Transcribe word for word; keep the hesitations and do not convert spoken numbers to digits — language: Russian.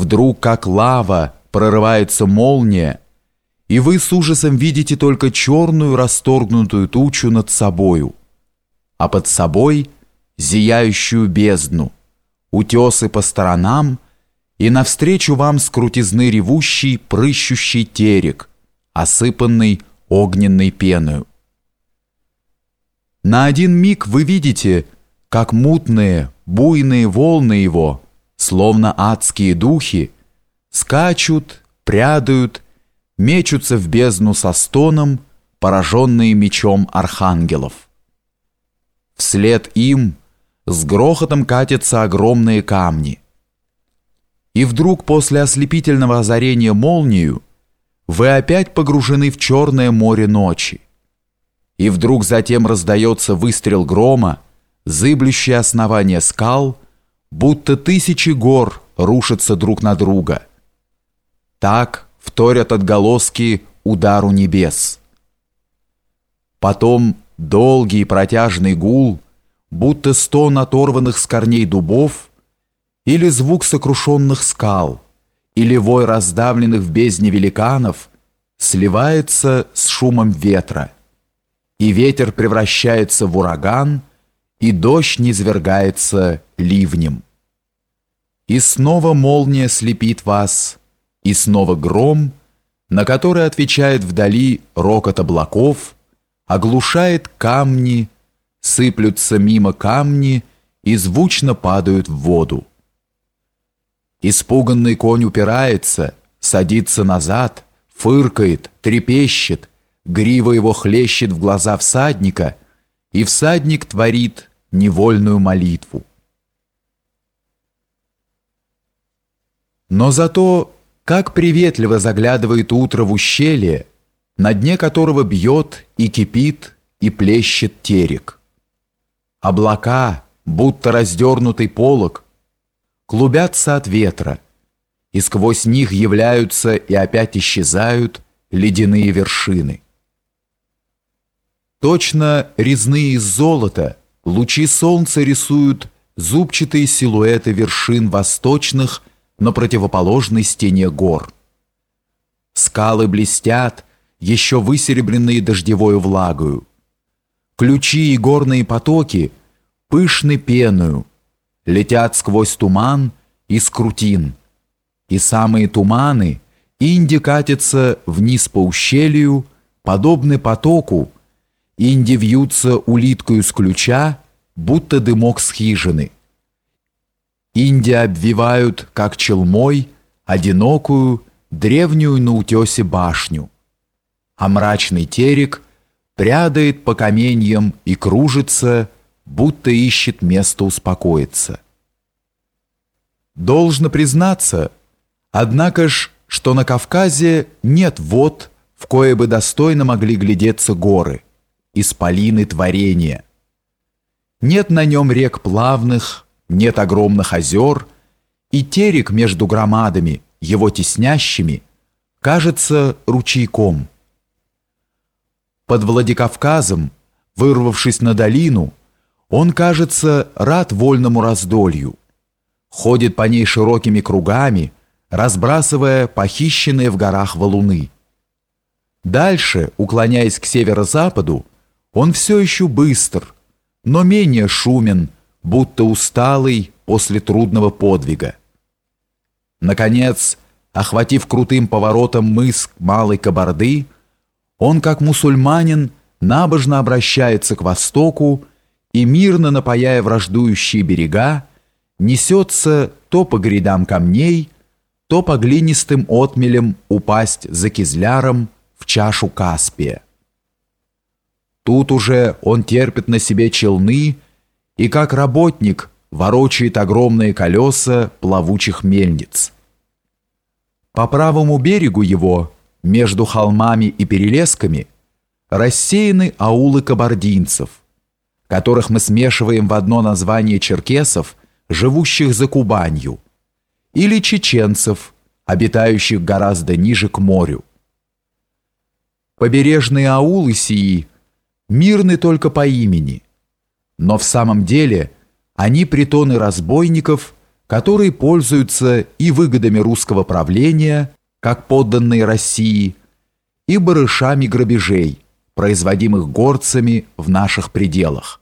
Вдруг, как лава, прорывается молния, и вы с ужасом видите только черную расторгнутую тучу над собою, а под собой зияющую бездну, утесы по сторонам, и навстречу вам с крутизны ревущий, прыщущий терек, осыпанный огненной пеною. На один миг вы видите, как мутные, буйные волны его, словно адские духи, скачут, прядают, мечутся в бездну со стоном, пораженные мечом архангелов. Вслед им с грохотом катятся огромные камни. И вдруг после ослепительного озарения молнию вы опять погружены в черное море ночи. И вдруг затем раздается выстрел грома, зыблющее основание скал, будто тысячи гор рушатся друг на друга. Так вторят отголоски удару небес. Потом долгий протяжный гул, будто стон оторванных с корней дубов, или звук сокрушенных скал, или вой раздавленных в бездне великанов, сливается с шумом ветра, и ветер превращается в ураган, и дождь низвергается ливнем. И снова молния слепит вас, и снова гром, на который отвечает вдали рокот облаков, оглушает камни, сыплются мимо камни и звучно падают в воду. Испуганный конь упирается, садится назад, фыркает, трепещет, грива его хлещет в глаза всадника, и всадник творит невольную молитву. Но зато, как приветливо заглядывает утро в ущелье, на дне которого бьет и кипит и плещет терек. Облака, будто раздернутый полог, клубятся от ветра, и сквозь них являются и опять исчезают ледяные вершины. Точно резные из золота лучи солнца рисуют зубчатые силуэты вершин восточных на противоположной стене гор. Скалы блестят, еще высеребренные дождевою влагою. Ключи и горные потоки пышны пеною, летят сквозь туман и скрутин, и самые туманы инди катятся вниз по ущелью, подобны потоку, инди вьются улиткою с ключа, будто дымок с хижины. Инди обвивают, как челмой, одинокую, древнюю на утесе башню, а мрачный терек прядает по каменьям и кружится, будто ищет место успокоиться. Должно признаться, однако ж, что на Кавказе нет вод, в кое бы достойно могли глядеться горы, исполины творения. Нет на нем рек плавных, нет огромных озер, и терек между громадами, его теснящими, кажется ручейком. Под Владикавказом, вырвавшись на долину, он, кажется, рад вольному раздолью, ходит по ней широкими кругами, разбрасывая похищенные в горах валуны. Дальше, уклоняясь к северо-западу, он все еще быстр, но менее шумен, будто усталый после трудного подвига. Наконец, охватив крутым поворотом мыс Малой Кабарды, он, как мусульманин, набожно обращается к востоку и, мирно напаяя враждующие берега, несется то по грядам камней, то по глинистым отмелям упасть за Кизляром в чашу Каспия. Тут уже он терпит на себе челны и, как работник, ворочает огромные колеса плавучих мельниц. По правому берегу его, между холмами и перелесками, рассеяны аулы кабардинцев, которых мы смешиваем в одно название черкесов, живущих за Кубанью, или чеченцев, обитающих гораздо ниже к морю. Побережные аулы сии мирны только по имени, но в самом деле они притоны разбойников, которые пользуются и выгодами русского правления, как подданные России, и барышами грабежей, производимых горцами в наших пределах.